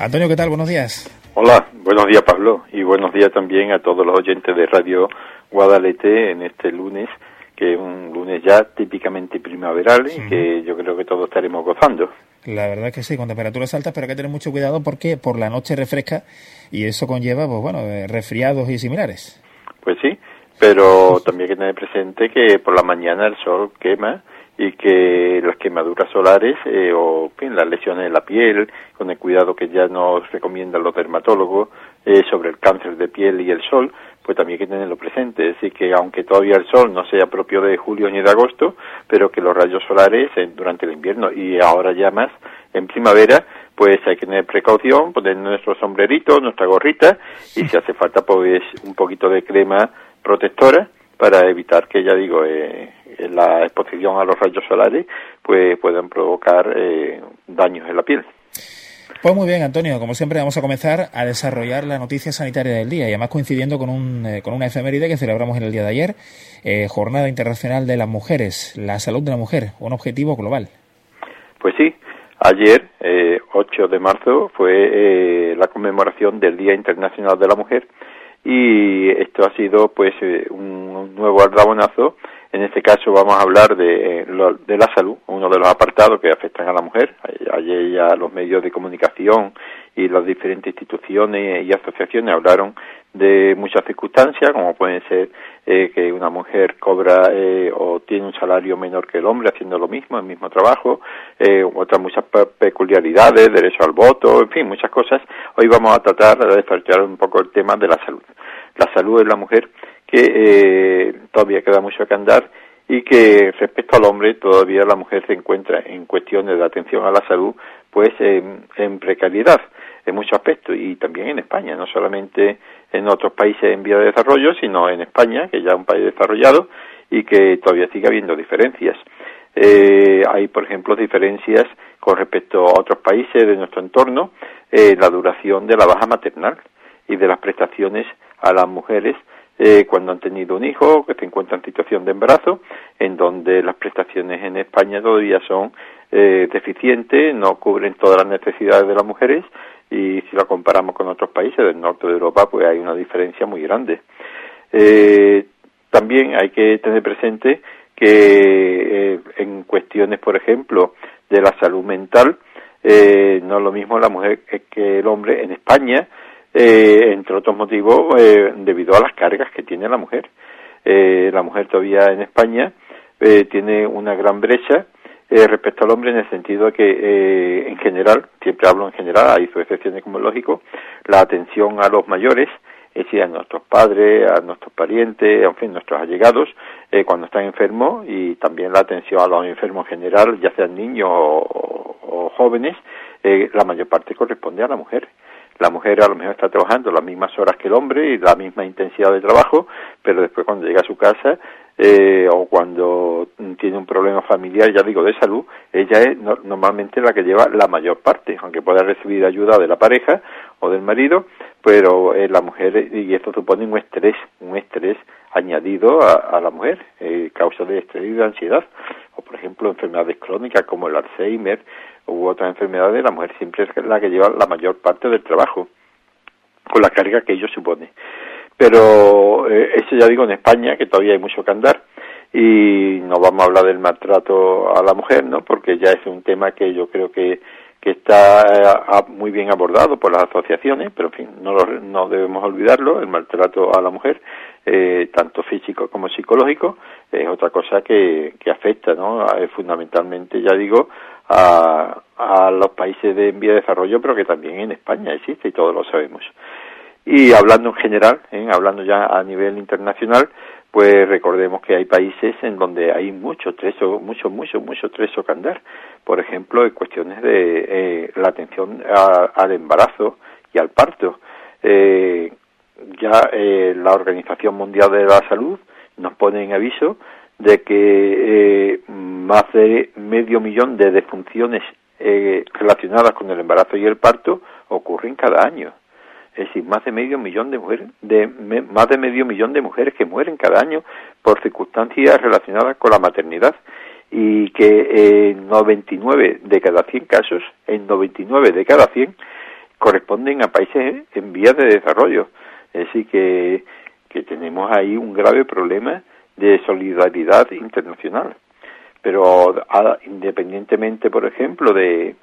Antonio, ¿qué tal? Buenos días. Hola, buenos días Pablo, y buenos días también a todos los oyentes de Radio Guadalete en este lunes, que es un lunes ya típicamente primaveral y que yo creo que todos estaremos gozando. La verdad es que sí, con temperaturas altas, pero hay que tener mucho cuidado porque por la noche refresca y eso conlleva, pues bueno, resfriados y similares. Pues sí, pero también hay que tener presente que por la mañana el sol quema y que las quemaduras solares o en las lesiones de la piel, con el cuidado que ya nos recomiendan los dermatólogos sobre el cáncer de piel y el sol, pues también hay que tenerlo presente. Es decir, que aunque todavía el sol no sea propio de julio ni de agosto, pero que los rayos solares durante el invierno y ahora ya más en primavera, pues hay que tener precaución, poner nuestro sombrerito, nuestra gorrita y si hace falta pues un poquito de crema protectora para evitar que, ya digo, la exposición a los rayos solares pues puedan provocar daños en la piel. Pues muy bien, Antonio, como siempre vamos a comenzar a desarrollar la noticia sanitaria del día y además coincidiendo con una efeméride que celebramos en el día de ayer, Jornada Internacional de las Mujeres, la salud de la mujer, un objetivo global. Pues sí, ayer, 8 de marzo, fue la conmemoración del Día Internacional de la Mujer y esto ha sido pues un nuevo aldabonazo. En este caso vamos a hablar de la salud, uno de los apartados que afectan a la mujer. Ayer ya los medios de comunicación y las diferentes instituciones y asociaciones hablaron de muchas circunstancias, como pueden ser que una mujer cobra o tiene un salario menor que el hombre haciendo lo mismo, el mismo trabajo, otras muchas peculiaridades, derecho al voto, en fin, muchas cosas. Hoy vamos a tratar de desarrollar un poco el tema de la salud. La salud de la mujer, que todavía queda mucho que andar y que respecto al hombre todavía la mujer se encuentra en cuestiones de atención a la salud pues en precariedad en muchos aspectos y también en España, no solamente en otros países en vía de desarrollo, sino en España, que ya es un país desarrollado y que todavía sigue habiendo diferencias. Hay, por ejemplo, diferencias con respecto a otros países de nuestro entorno, la duración de la baja maternal y de las prestaciones a las mujeres cuando han tenido un hijo, que se encuentran en situación de embarazo, en donde las prestaciones en España todavía son deficientes, no cubren todas las necesidades de las mujeres y si lo comparamos con otros países del norte de Europa, pues hay una diferencia muy grande. También hay que tener presente que en cuestiones, por ejemplo, de la salud mental, no es lo mismo la mujer que el hombre en España, entre otros motivos debido a las cargas que tiene la mujer. La mujer todavía en España tiene una gran brecha respecto al hombre en el sentido de que en general, siempre hablo en general, hay sus excepciones como es lógico, la atención a los mayores, es decir, a nuestros padres, a nuestros parientes, en fin, nuestros allegados, cuando están enfermos y también la atención a los enfermos en general, ya sean niños o jóvenes, la mayor parte corresponde a la mujer. La mujer a lo mejor está trabajando las mismas horas que el hombre y la misma intensidad de trabajo, pero después cuando llega a su casa o cuando tiene un problema familiar, ya digo, de salud, ella es normalmente la que lleva la mayor parte, aunque pueda recibir ayuda de la pareja o del marido, pero la mujer, y esto supone un estrés añadido a la mujer, causa de estrés y de ansiedad, o por ejemplo enfermedades crónicas como el Alzheimer u otras enfermedades, la mujer siempre es la que lleva la mayor parte del trabajo, con la carga que ello supone. Pero eso ya digo en España, que todavía hay mucho que andar, y no vamos a hablar del maltrato a la mujer, ¿no? Porque ya es un tema que yo creo que está muy bien abordado por las asociaciones, pero en fin, no debemos olvidarlo, el maltrato a la mujer, tanto físico como psicológico, es otra cosa que afecta, ¿no? Fundamentalmente, ya digo, a los países en vía de desarrollo, pero que también en España existe y todos lo sabemos. Y hablando en general, hablando ya a nivel internacional, pues recordemos que hay países en donde hay mucho trecho que andar. Por ejemplo, en cuestiones de la atención al embarazo y al parto. La Organización Mundial de la Salud nos pone en aviso de que más de 500.000 de defunciones relacionadas con el embarazo y el parto ocurren cada año. Es decir, más de medio millón de mujeres que mueren cada año por circunstancias relacionadas con la maternidad y que en 99 de cada 100 casos, corresponden a países en vías de desarrollo. Es decir, que tenemos ahí un grave problema de solidaridad internacional. Pero independientemente, por ejemplo, de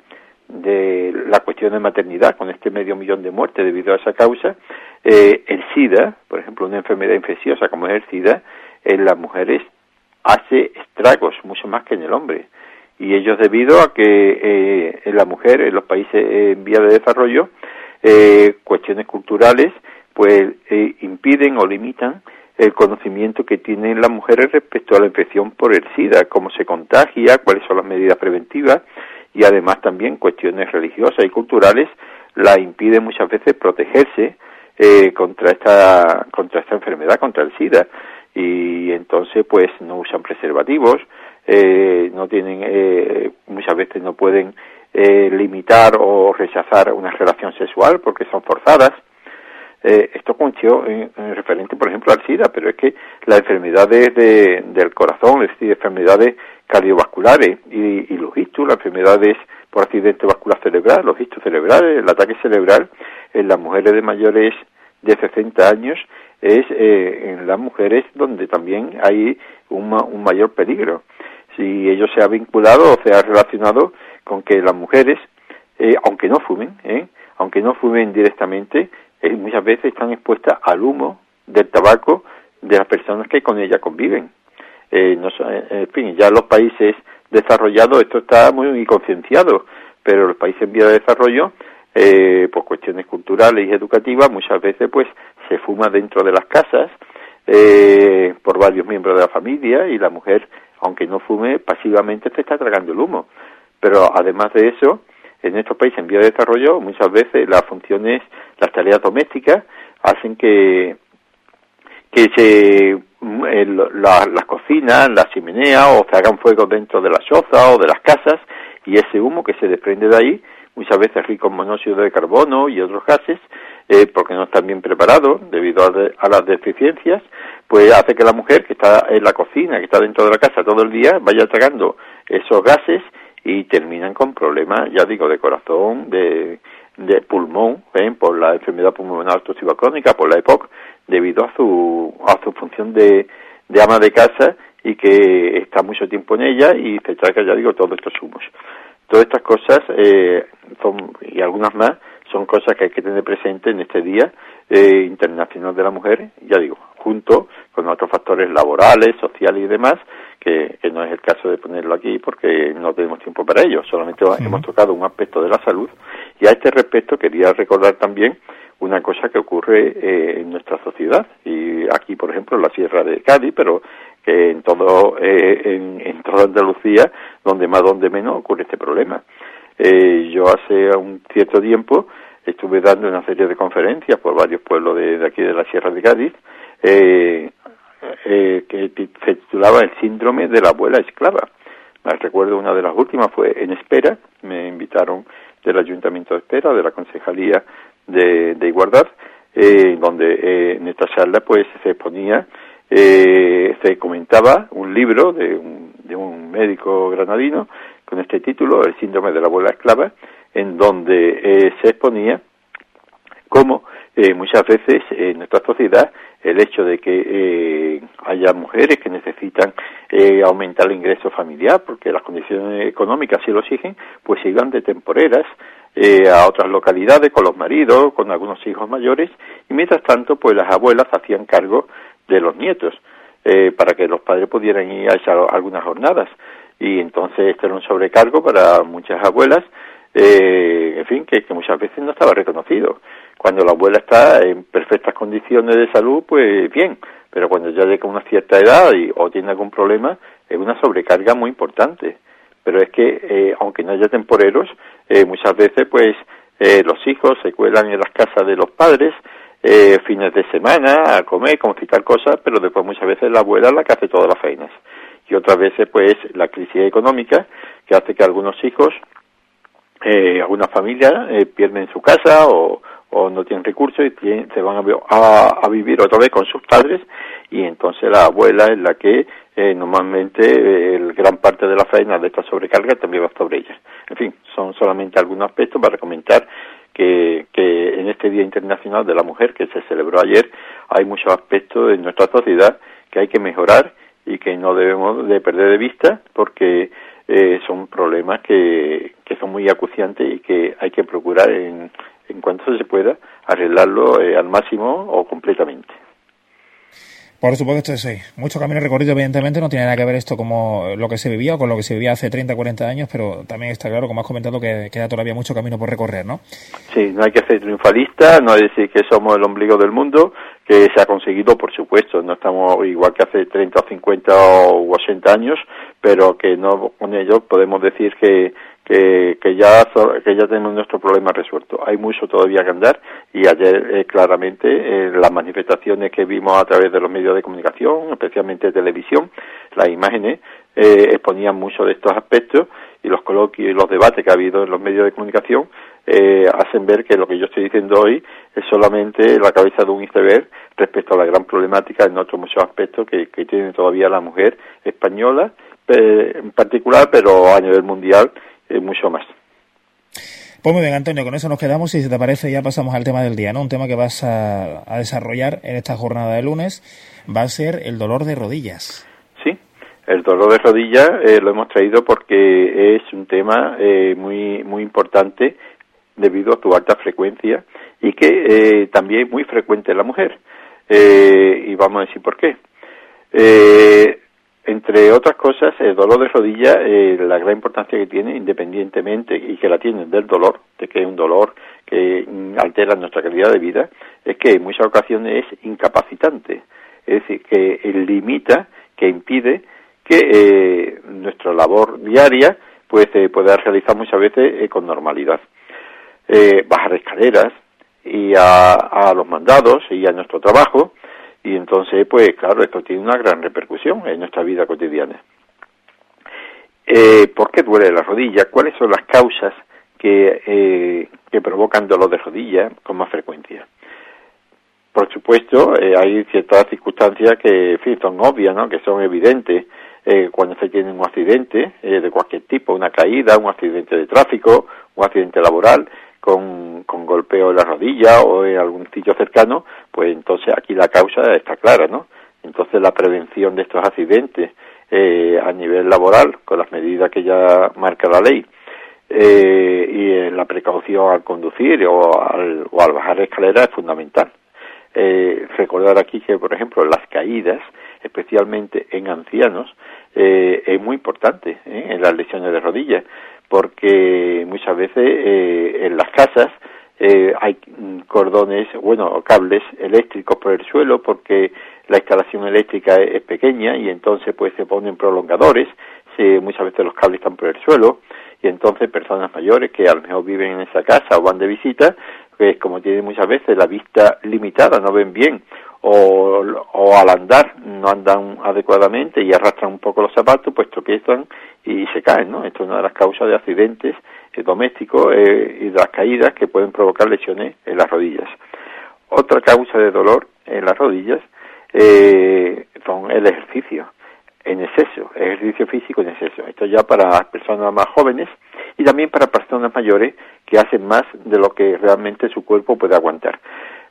la cuestión de maternidad, con este 500.000 de muertes debido a esa causa, el SIDA, por ejemplo, una enfermedad infecciosa como es el SIDA, en las mujeres hace estragos mucho más que en el hombre. Y ello es debido a que en la mujer, en los países en vía de desarrollo, cuestiones culturales pues impiden o limitan el conocimiento que tienen las mujeres respecto a la infección por el SIDA, cómo se contagia, cuáles son las medidas preventivas, y además también cuestiones religiosas y culturales la impiden muchas veces protegerse contra esta enfermedad, contra el SIDA, y entonces pues no usan preservativos, no tienen, muchas veces no pueden limitar o rechazar una relación sexual porque son forzadas. Esto conlleva en referente, por ejemplo, al SIDA, pero es que las enfermedades del corazón, es decir, enfermedades cardiovasculares y los ictus, las enfermedades por accidente vascular cerebral, los ictus cerebrales, el ataque cerebral en las mujeres de mayores de 60 años es en las mujeres donde también hay un mayor peligro. Si ello se ha vinculado o se ha relacionado con que las mujeres, aunque no fumen directamente, muchas veces están expuestas al humo del tabaco de las personas que con ella conviven. En fin, ya en los países desarrollados esto está muy concienciado, pero los países en vía de desarrollo, por cuestiones culturales y educativas, muchas veces pues se fuma dentro de las casas por varios miembros de la familia, y la mujer, aunque no fume, pasivamente se está tragando el humo. Pero además de eso, en estos países en vía de desarrollo, muchas veces las las tareas domésticas hacen que las cocinas, las chimeneas, o se hagan fuego dentro de las chozas o de las casas, y ese humo que se desprende de ahí, muchas veces rico en monóxido de carbono y otros gases, porque no están bien preparados debido a las deficiencias, pues hace que la mujer que está en la cocina, que está dentro de la casa todo el día, vaya tragando esos gases y terminan con problemas, ya digo, de corazón, de pulmón, por la enfermedad pulmonar obstructiva crónica, por la EPOC, debido a su función de ama de casa, y que está mucho tiempo en ella y se traga, ya digo, todos estos humos. Todas estas cosas y algunas más son cosas que hay que tener presente en este Día Internacional de la Mujer, ya digo, junto con otros factores laborales, sociales y demás, que no es el caso de ponerlo aquí porque no tenemos tiempo para ello, solamente hemos tocado un aspecto de la salud. Y a este respecto quería recordar también una cosa que ocurre en nuestra sociedad, y aquí, por ejemplo, en la Sierra de Cádiz, pero que en toda Andalucía, donde más donde menos, ocurre este problema. Yo hace un cierto tiempo estuve dando una serie de conferencias por varios pueblos de aquí de la Sierra de Cádiz, que se titulaba El síndrome de la abuela esclava. Me recuerdo una de las últimas fue en Espera, me invitaron del Ayuntamiento de Espera, de la Concejalía de Igualdad, donde en esta charla pues se exponía, se comentaba un libro de un médico granadino con este título, El síndrome de la abuela esclava, en donde se exponía cómo muchas veces en nuestra sociedad el hecho de que haya mujeres que necesitan aumentar el ingreso familiar porque las condiciones económicas sí lo exigen, pues se iban de temporeras a otras localidades con los maridos, con algunos hijos mayores, y mientras tanto pues las abuelas hacían cargo de los nietos para que los padres pudieran ir a esas algunas jornadas, y entonces esto era un sobrecargo para muchas abuelas, en fin, que muchas veces no estaba reconocido. Cuando la abuela está en perfectas condiciones de salud, pues bien, pero cuando ya llega a una cierta edad o tiene algún problema, es una sobrecarga muy importante. Pero es que, aunque no haya temporeros, muchas veces pues los hijos se cuelan en las casas de los padres fines de semana a comer, como si tal cosa, pero después muchas veces la abuela es la que hace todas las faenas. Y otras veces pues la crisis económica que hace que algunos hijos, algunas familias pierden su casa o no tienen recursos y se van a vivir otra vez con sus padres, y entonces la abuela es la que normalmente gran parte de la faena de esta sobrecarga también va sobre ella. En fin, son solamente algunos aspectos para comentar que este Día Internacional de la Mujer que se celebró ayer, hay muchos aspectos de nuestra sociedad que hay que mejorar y que no debemos de perder de vista, porque son problemas que son muy acuciantes y que hay que procurar en cuanto se pueda arreglarlo al máximo o completamente. Por supuesto que sí. Mucho camino recorrido, evidentemente, no tiene nada que ver esto como lo que se vivía o con lo que se vivía hace 30, 40 años, pero también está claro, como has comentado, que queda todavía mucho camino por recorrer, ¿no? Sí, no hay que ser triunfalista, no hay que decir que somos el ombligo del mundo, que se ha conseguido, por supuesto, no estamos igual que hace 30 o 50 o 80 años, pero que no con ello podemos decir que ya tenemos nuestro problema resuelto. Hay mucho todavía que andar y ayer claramente las manifestaciones que vimos a través de los medios de comunicación, especialmente televisión, las imágenes exponían mucho de estos aspectos y los coloquios y los debates que ha habido en los medios de comunicación hacen ver que lo que yo estoy diciendo hoy es solamente la cabeza de un iceberg respecto a la gran problemática en otros muchos aspectos que tiene todavía la mujer española en particular, pero a nivel mundial mucho más. Pues muy bien, Antonio, con eso nos quedamos y si te parece ya pasamos al tema del día, ¿no? Un tema que vas a desarrollar en esta jornada de lunes va a ser el dolor de rodillas. Sí, el dolor de rodillas lo hemos traído porque es un tema muy muy importante debido a su alta frecuencia y que también es muy frecuente en la mujer. Y vamos a decir por qué. Entre otras cosas, el dolor de rodilla, la gran importancia que tiene, independientemente, y que la tiene del dolor, de que es un dolor que altera nuestra calidad de vida, es que en muchas ocasiones es incapacitante. Es decir, que limita, que impide que nuestra labor diaria pues pueda realizar muchas veces con normalidad. Bajar escaleras, y a los mandados y a nuestro trabajo, y entonces, pues claro, esto tiene una gran repercusión en nuestra vida cotidiana. ¿Por qué duele la rodilla? ¿Cuáles son las causas que provocan dolor de rodilla con más frecuencia? Por supuesto, hay ciertas circunstancias que, en fin, son obvias, ¿no? Que son evidentes. Cuando se tiene un accidente de cualquier tipo, una caída, un accidente de tráfico, un accidente laboral, con golpeo en la rodilla o en algún sitio cercano, pues entonces aquí la causa está clara, ¿no? Entonces la prevención de estos accidentes a nivel laboral, con las medidas que ya marca la ley, y la precaución al conducir o al bajar escaleras es fundamental. Recordar aquí que, por ejemplo, las caídas, especialmente en ancianos, es muy importante en las lesiones de rodillas, porque muchas veces en las casas hay cordones, cables eléctricos por el suelo, porque la instalación eléctrica es pequeña y entonces pues se ponen prolongadores, muchas veces los cables están por el suelo y entonces personas mayores que a lo mejor viven en esa casa o van de visita, pues como tienen muchas veces la vista limitada, no ven bien, o al andar no andan adecuadamente y arrastran un poco los zapatos, pues tropiezan y se caen, ¿no? Esto es una de las causas de accidentes domésticos y de las caídas que pueden provocar lesiones en las rodillas. Otra causa de dolor en las rodillas son el ejercicio en exceso, ejercicio físico en exceso. Esto ya para las personas más jóvenes y también para personas mayores que hacen más de lo que realmente su cuerpo puede aguantar.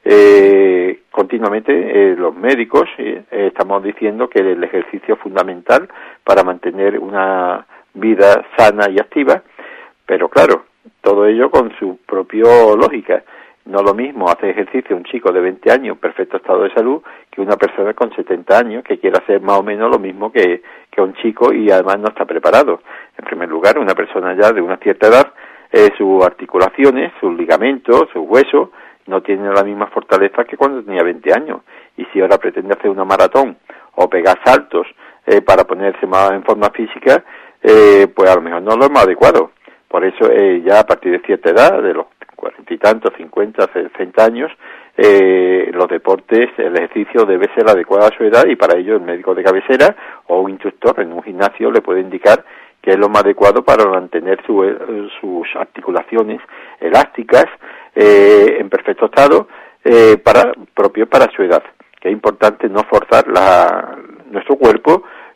Continuamente los médicos estamos diciendo que el ejercicio es fundamental para mantener una vida sana y activa, pero claro, todo ello con su propia lógica. No lo mismo hacer ejercicio un chico de 20 años en perfecto estado de salud que una persona con 70 años que quiera hacer más o menos lo mismo que un chico y además no está preparado. En primer lugar, una persona ya de una cierta edad, sus articulaciones, sus ligamentos, sus huesos no tienen la misma fortaleza que cuando tenía 20 años. Y si ahora pretende hacer una maratón o pegar saltos para ponerse más en forma física, pues a lo mejor no es lo más adecuado. Por eso ya a partir de cierta edad, de los 40 y tantos, 50, 60 años, los deportes, el ejercicio debe ser adecuado a su edad y para ello el médico de cabecera o un instructor en un gimnasio le puede indicar que es lo más adecuado para mantener sus articulaciones elásticas en perfecto estado propio para su edad. Que es importante no forzar nuestro cuerpo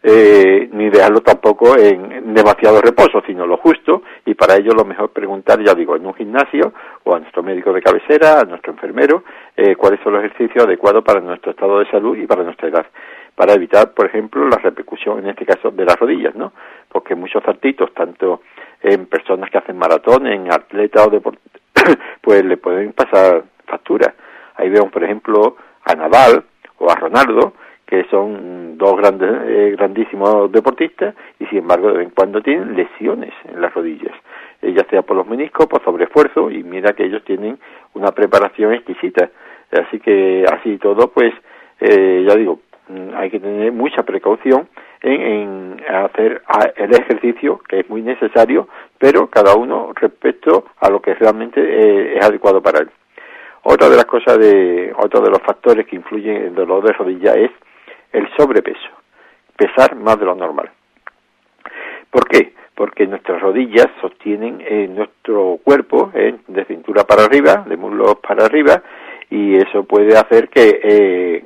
ni dejarlo tampoco en demasiado reposo, sino lo justo, y para ello lo mejor preguntar, ya digo, en un gimnasio o a nuestro médico de cabecera, a nuestro enfermero, cuáles son los ejercicios adecuados para nuestro estado de salud y para nuestra edad, para evitar, por ejemplo, la repercusión, en este caso, de las rodillas, ¿no? Porque muchos artritos, tanto en personas que hacen maratón, en atletas o deportistas, pues le pueden pasar facturas. Ahí vemos, por ejemplo, a Nadal o a Ronaldo, que son dos grandísimos deportistas, y sin embargo de vez en cuando tienen lesiones en las rodillas, ya sea por los meniscos, por sobreesfuerzo, y mira que ellos tienen una preparación exquisita. Así que así todo, pues ya digo, hay que tener mucha precaución en hacer el ejercicio, que es muy necesario, pero cada uno respecto a lo que realmente es adecuado para él. Otra de las cosas, otro de los factores que influyen en el dolor de rodilla es el sobrepeso, pesar más de lo normal. ¿Por qué? Porque nuestras rodillas sostienen nuestro cuerpo de cintura para arriba, de muslos para arriba, y eso puede hacer que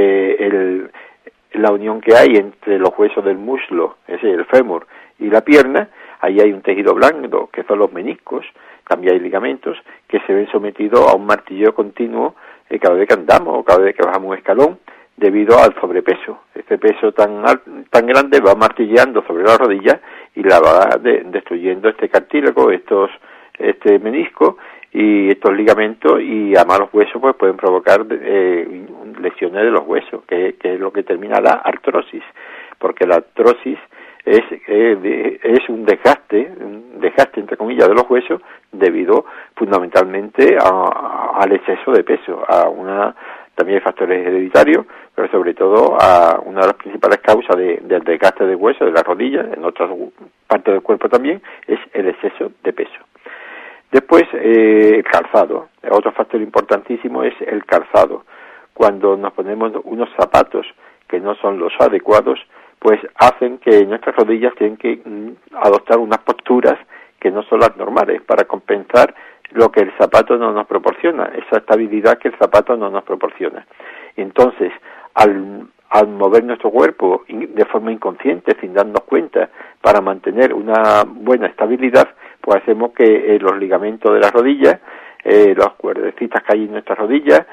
la unión que hay entre los huesos del muslo, es decir, el fémur y la pierna, ahí hay un tejido blando, que son los meniscos, también hay ligamentos, que se ven sometidos a un martilleo continuo cada vez que andamos o cada vez que bajamos un escalón, debido al sobrepeso. Este peso tan grande va martilleando sobre la rodilla y la va destruyendo este cartílago, este menisco y estos ligamentos, y a malos huesos pues pueden provocar lesiones de los huesos, que es lo que termina la artrosis, porque la artrosis es un desgaste entre comillas de los huesos debido fundamentalmente al exceso de peso, también hay factores hereditarios, pero sobre todo a una de las principales causas del desgaste de huesos de las rodillas, en otras partes del cuerpo también, es el exceso de peso. Después, el calzado. Otro factor importantísimo es el calzado. Cuando nos ponemos unos zapatos que no son los adecuados, pues hacen que nuestras rodillas tienen que adoptar unas posturas que no son las normales para compensar lo que el zapato no nos proporciona, esa estabilidad que el zapato no nos proporciona. Entonces, al mover nuestro cuerpo de forma inconsciente, sin darnos cuenta, para mantener una buena estabilidad, pues hacemos que los ligamentos de las rodillas, las cuerdecitas que hay en nuestras rodillas,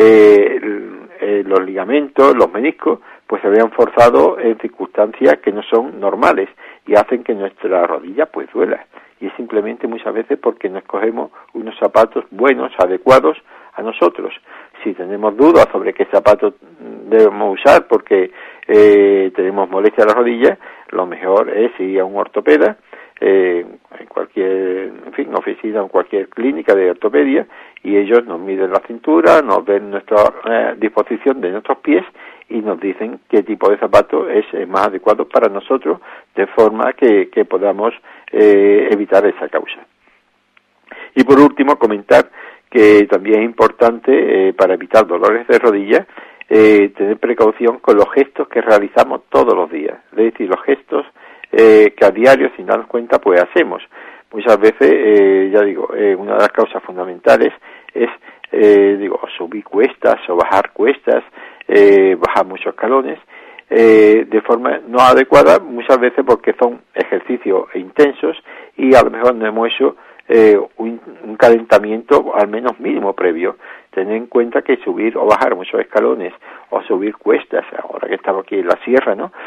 los ligamentos, los meniscos, pues se vean forzados en circunstancias que no son normales y hacen que nuestra rodilla pues duela. Y es simplemente muchas veces porque no escogemos unos zapatos buenos, adecuados a nosotros. Si tenemos dudas sobre qué zapatos debemos usar porque tenemos molestia en la rodilla, lo mejor es ir a un ortopeda, en cualquier oficina o en cualquier clínica de ortopedia, y ellos nos miden la cintura, nos ven nuestra disposición de nuestros pies y nos dicen qué tipo de zapato es más adecuado para nosotros, de forma que podamos evitar esa causa. Y por último, comentar que también es importante para evitar dolores de rodilla tener precaución con los gestos que realizamos todos los días, es decir, los gestos que a diario, sin darnos cuenta, pues hacemos. Muchas veces, ya digo, una de las causas fundamentales es, subir cuestas o bajar cuestas, bajar muchos escalones, de forma no adecuada, muchas veces porque son ejercicios intensos y a lo mejor no hemos hecho un calentamiento al menos mínimo previo. Tener en cuenta que subir o bajar muchos escalones o subir cuestas, ahora que estamos aquí en la sierra, ¿no?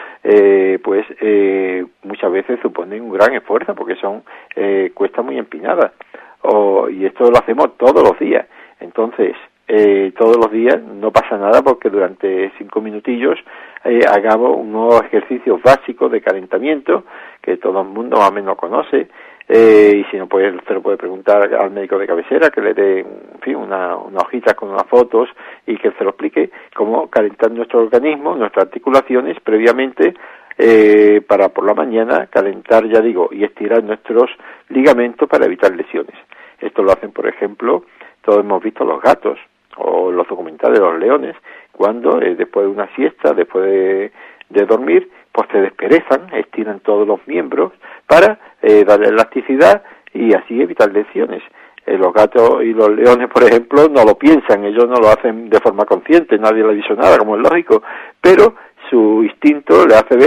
Muchas veces suponen un gran esfuerzo porque son cuestas muy empinadas, y esto lo hacemos todos los días. Entonces, todos los días no pasa nada porque durante 5 minutillos hagamos unos ejercicios básicos de calentamiento que todo el mundo más o menos conoce, y si no, pues se lo puede preguntar al médico de cabecera que le dé, una hojita con unas fotos y que se lo explique cómo calentar nuestro organismo, nuestras articulaciones previamente, para por la mañana calentar, ya digo, y estirar nuestros ligamentos para evitar lesiones. Esto lo hacen, por ejemplo, todos hemos visto los gatos o los documentales de los leones, cuando después de una siesta, después de dormir, pues se desperezan, estiran todos los miembros para darle elasticidad y así evitar lesiones. Los gatos y los leones, por ejemplo, no lo piensan, ellos no lo hacen de forma consciente, nadie le ha dicho nada, como es lógico, pero su instinto le hace ver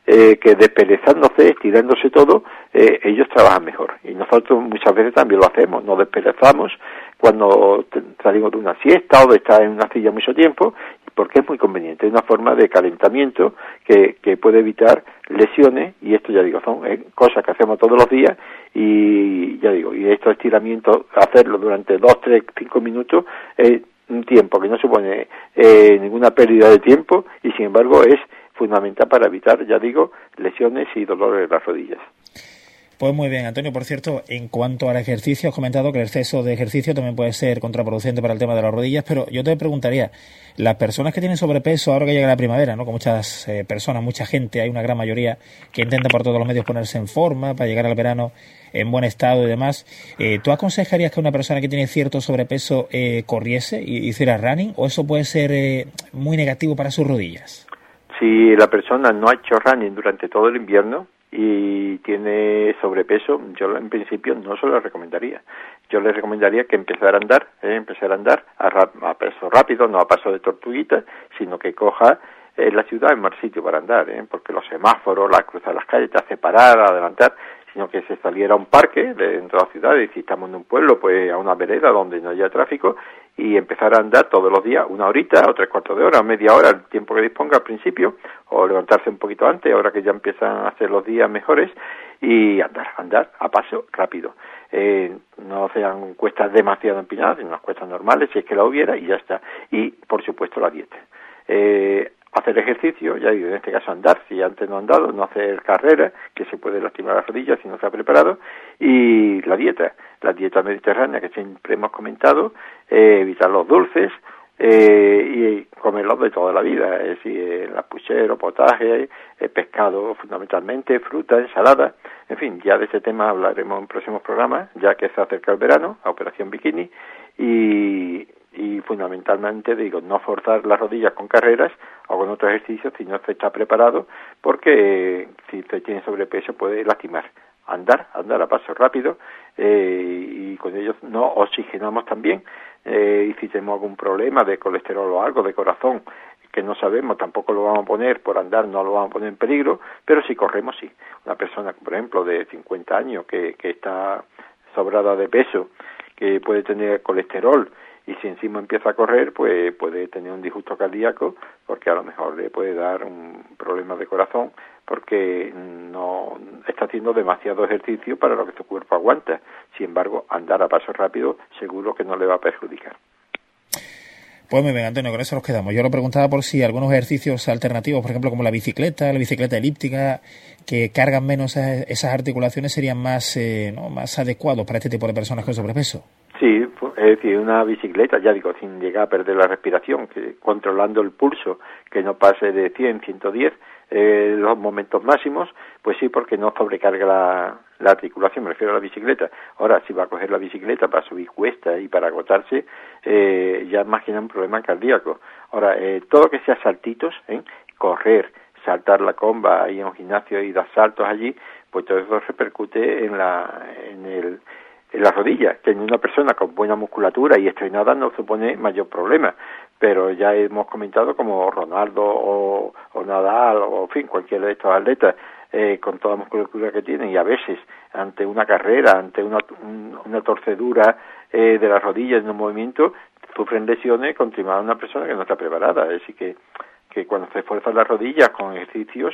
que desperezándose, estirándose todo, ellos trabajan mejor. Y nosotros muchas veces también lo hacemos, nos desperezamos cuando salimos de una siesta o de estar en una silla mucho tiempo, porque es muy conveniente, es una forma de calentamiento que puede evitar lesiones, y esto ya digo, son cosas que hacemos todos los días, y ya digo, y estos estiramientos, hacerlo durante 2, 3, 5 minutos, un tiempo que no supone ninguna pérdida de tiempo, y sin embargo es fundamental para evitar, ya digo, lesiones y dolores de las rodillas. Pues muy bien, Antonio. Por cierto, en cuanto al ejercicio, has comentado que el exceso de ejercicio también puede ser contraproducente para el tema de las rodillas, pero yo te preguntaría, las personas que tienen sobrepeso, ahora que llega la primavera, ¿no? Con muchas personas, mucha gente, hay una gran mayoría que intenta por todos los medios ponerse en forma para llegar al verano en buen estado y demás, ¿tú aconsejarías que una persona que tiene cierto sobrepeso corriese y hiciera running, o eso puede ser muy negativo para sus rodillas? Si la persona no ha hecho running durante todo el invierno y tiene sobrepeso, yo en principio no se lo recomendaría. Yo le recomendaría que empezara a andar a paso rápido, no a paso de tortuguita, sino que coja la ciudad en más sitio para andar, porque los semáforos, la cruzar las calles te hace parar, adelantar, sino que se saliera a un parque dentro de la ciudad, y si estamos en un pueblo, pues a una vereda donde no haya tráfico, y empezar a andar todos los días, una horita, o 3/4 de hora, media hora, el tiempo que disponga al principio, o levantarse un poquito antes, ahora que ya empiezan a ser los días mejores, y andar a paso rápido. No sean cuestas demasiado empinadas, sino unas cuestas normales, si es que la hubiera, y ya está. Y, por supuesto, la dieta. Hacer ejercicio, ya digo, en este caso andar, si antes no ha andado, no hacer carrera, que se puede lastimar las rodillas si no se ha preparado, y la dieta mediterránea que siempre hemos comentado, evitar los dulces, y comerlos de toda la vida, es decir, puchero, potaje, pescado fundamentalmente, fruta, ensalada, en fin, ya de ese tema hablaremos en próximos programas, ya que se acerca el verano, a Operación Bikini, y fundamentalmente digo, no forzar las rodillas con carreras o con otros ejercicios si no se está preparado, porque si se tiene sobrepeso puede lastimar. Andar a paso rápido, y con ellos no oxigenamos también, y si tenemos algún problema de colesterol o algo, de corazón, que no sabemos, tampoco lo vamos a poner por andar, no lo vamos a poner en peligro, pero si corremos sí. Una persona, por ejemplo, de 50 años que está sobrada de peso, que puede tener colesterol, y si encima empieza a correr, pues puede tener un disgusto cardíaco, porque a lo mejor le puede dar un problema de corazón, porque no está haciendo demasiado ejercicio para lo que su cuerpo aguanta. Sin embargo, andar a paso rápido seguro que no le va a perjudicar. Pues muy bien, Antonio, con eso nos quedamos. Yo lo preguntaba por si algunos ejercicios alternativos, por ejemplo, como la bicicleta elíptica, que cargan menos esas articulaciones, serían más adecuados para este tipo de personas con sobrepeso. Sí, es decir, una bicicleta, ya digo, sin llegar a perder la respiración, que controlando el pulso, que no pase de 100, 110, los momentos máximos, pues sí, porque no sobrecarga la articulación, me refiero a la bicicleta. Ahora, si va a coger la bicicleta para subir cuestas y para agotarse, ya imagina un problema cardíaco. Ahora, todo lo que sea saltitos, correr, saltar la comba ahí en un gimnasio y dar saltos allí, pues todo eso repercute en las rodillas, que en una persona con buena musculatura y estrenada no supone mayor problema, pero ya hemos comentado como Ronaldo o Nadal o en fin, cualquiera de estos atletas con toda la musculatura que tienen, y a veces ante una carrera, ante una torcedura de las rodillas en un movimiento, sufren lesiones continuadas una persona que no está preparada. Es decir, que cuando se esfuerzan las rodillas con ejercicios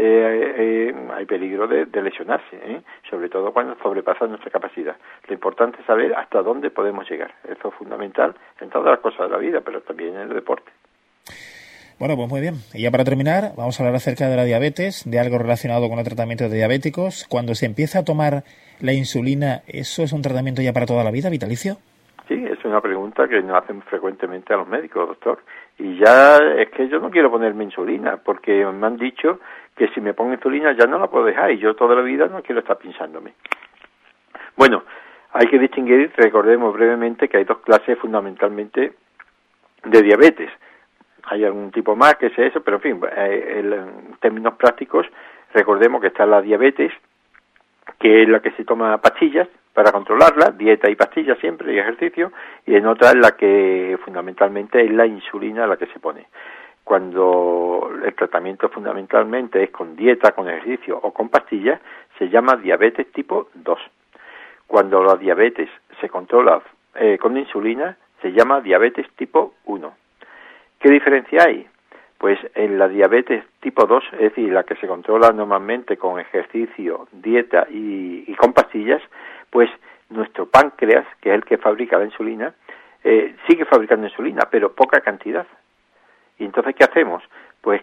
hay peligro de lesionarse, sobre todo cuando sobrepasan nuestra capacidad. Lo importante es saber hasta dónde podemos llegar. Eso es fundamental en todas las cosas de la vida, pero también en el deporte. Bueno, pues muy bien. Y ya para terminar, vamos a hablar acerca de la diabetes, de algo relacionado con el tratamiento de diabéticos. Cuando se empieza a tomar la insulina, ¿eso es un tratamiento ya para toda la vida, vitalicio? Sí, es una pregunta que nos hacen frecuentemente a los médicos, doctor. Y ya es que yo no quiero ponerme insulina, porque me han dicho que si me pongo insulina ya no la puedo dejar, y yo toda la vida no quiero estar pinzándome. Bueno, hay que distinguir, recordemos brevemente que hay dos clases fundamentalmente de diabetes. Hay algún tipo más que sea eso, pero en fin, en términos prácticos, recordemos que está la diabetes, que es la que se toma pastillas para controlarla, dieta y pastillas siempre, y ejercicio, y en otra es la que fundamentalmente es la insulina la que se pone. cuando el tratamiento fundamentalmente es con dieta, con ejercicio o con pastillas, se llama diabetes tipo 2. Cuando la diabetes se controla con insulina, se llama diabetes tipo 1. ¿Qué diferencia hay? Pues en la diabetes tipo 2, es decir, la que se controla normalmente con ejercicio, dieta y con pastillas, pues nuestro páncreas, que es el que fabrica la insulina, sigue fabricando insulina, pero poca cantidad. Y entonces, ¿qué hacemos? Pues,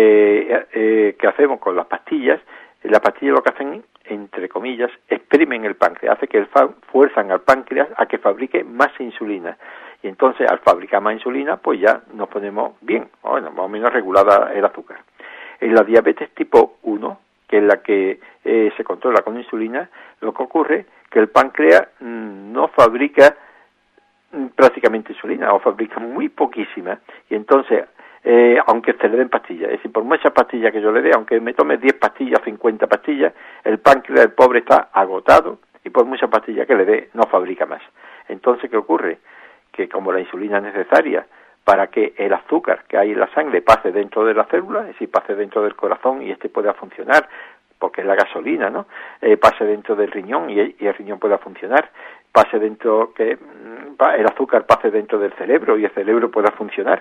¿qué hacemos con las pastillas? Las pastillas lo que hacen, entre comillas, exprimen el páncreas, hace que fuerzan al páncreas a que fabrique más insulina. Y entonces, al fabricar más insulina, pues ya nos ponemos bien, bueno, más o menos regulada el azúcar. En la diabetes tipo 1, que es la que se controla con insulina, lo que ocurre es que el páncreas no fabrica prácticamente insulina, o fabrica muy poquísima, y entonces, aunque se le den pastillas, es decir, por muchas pastillas que yo le dé, aunque me tome 10 pastillas, 50 pastillas, el páncreas del pobre está agotado, y por muchas pastillas que le dé, no fabrica más. Entonces, ¿qué ocurre? Que como la insulina es necesaria para que el azúcar que hay en la sangre pase dentro de la célula, es decir, pase dentro del corazón y pueda funcionar, porque es la gasolina, ¿no? Pase dentro del riñón y el riñón pueda funcionar, pase dentro, que el azúcar pase dentro del cerebro y el cerebro pueda funcionar.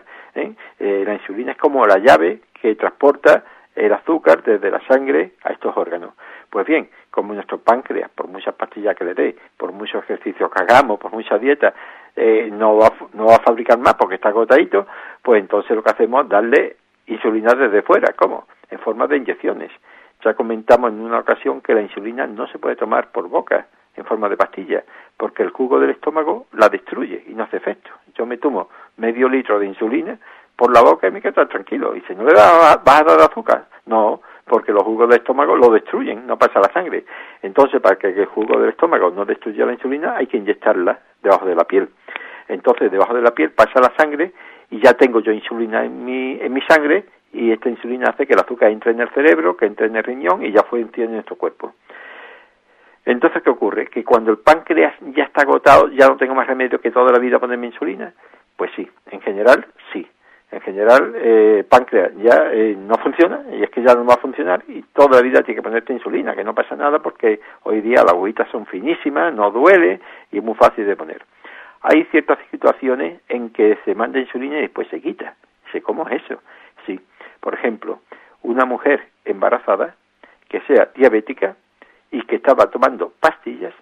La insulina es como la llave que transporta el azúcar desde la sangre a estos órganos. Pues bien, como nuestro páncreas, por muchas pastillas que le dé, por muchos ejercicios que hagamos, por mucha dieta, no va a fabricar más porque está agotadito, pues entonces lo que hacemos es darle insulina desde fuera. ¿Cómo? En forma de inyecciones. Ya comentamos en una ocasión que la insulina no se puede tomar por boca en forma de pastilla, porque el jugo del estómago la destruye y no hace efecto. Yo me tomo medio litro de insulina por la boca y me quedo tranquilo. Y si no le vas a dar azúcar, no, porque los jugos del estómago lo destruyen, no pasa a la sangre. Entonces, para que el jugo del estómago no destruya la insulina, hay que inyectarla debajo de la piel. Entonces, debajo de la piel pasa la sangre y ya tengo yo insulina en mi sangre, y esta insulina hace que el azúcar entre en el cerebro, que entre en el riñón y ya fue en nuestro cuerpo. Entonces, ¿qué ocurre? Que cuando el páncreas ya está agotado, ya no tengo más remedio que toda la vida ponerme insulina. Pues sí, en general, sí. En general, páncreas ya no funciona, y es que ya no va a funcionar, y toda la vida tiene que ponerte insulina, que no pasa nada porque hoy día las agujitas son finísimas, no duele y es muy fácil de poner. Hay ciertas situaciones en que se manda insulina y después se quita. ¿Cómo es eso? Sí. Por ejemplo, una mujer embarazada que sea diabética y que estaba tomando pastillas,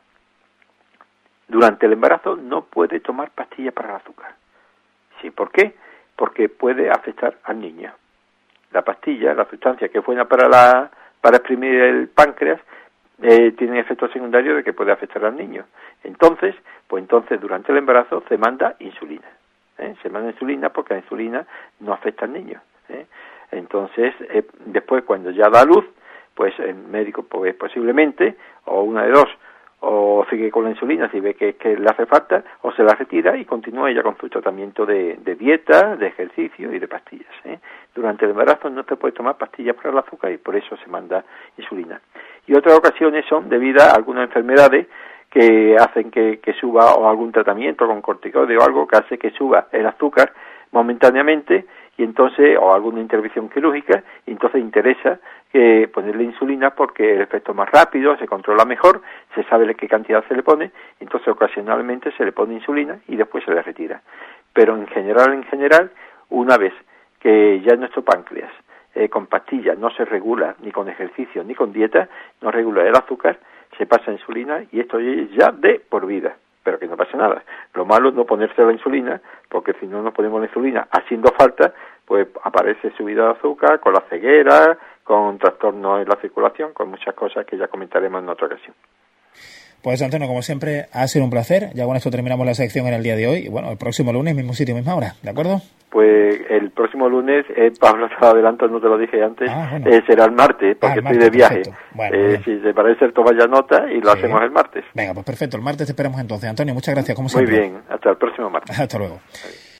durante el embarazo no puede tomar pastillas para el azúcar. ¿Sí? ¿Por qué? Porque puede afectar al niño. La pastilla, la sustancia que es buena para exprimir el páncreas, tiene efectos secundarios de que puede afectar al niño. Entonces durante el embarazo se manda insulina. Se manda insulina porque la insulina no afecta al niño. Entonces, después cuando ya da luz, pues el médico pues posiblemente, o una de dos, o sigue con la insulina si ve que le hace falta, o se la retira y continúa ella con su tratamiento de dieta, de ejercicio y de pastillas. Durante el embarazo no se puede tomar pastillas para el azúcar y por eso se manda insulina. Y otras ocasiones son debido a algunas enfermedades que hacen que suba, o algún tratamiento con corticoides o algo que hace que suba el azúcar momentáneamente, y entonces, o alguna intervención quirúrgica, y entonces interesa ponerle insulina porque el efecto es más rápido, se controla mejor, se sabe de qué cantidad se le pone, entonces ocasionalmente se le pone insulina y después se le retira. Pero en general, una vez que ya nuestro páncreas con pastillas no se regula, ni con ejercicio ni con dieta, no regula el azúcar, se pasa a insulina, y esto es ya de por vida, pero que no pasa nada. Lo malo es no ponerse la insulina, porque si no nos ponemos la insulina haciendo falta, pues aparece subida de azúcar, con la ceguera, con trastornos en la circulación, con muchas cosas que ya comentaremos en otra ocasión. Pues Antonio, como siempre, ha sido un placer. Ya con esto terminamos la sección en el día de hoy. Y bueno, el próximo lunes, mismo sitio, misma hora, ¿de acuerdo? Pues el próximo lunes, Pablo, te lo adelanto, no te lo dije antes, será el martes, porque estoy de viaje. Bueno, si te parece, toma ya nota y lo hacemos el martes. Venga, pues perfecto, el martes te esperamos entonces. Antonio, muchas gracias, como siempre. Muy bien, hasta el próximo martes. Hasta luego. Adiós.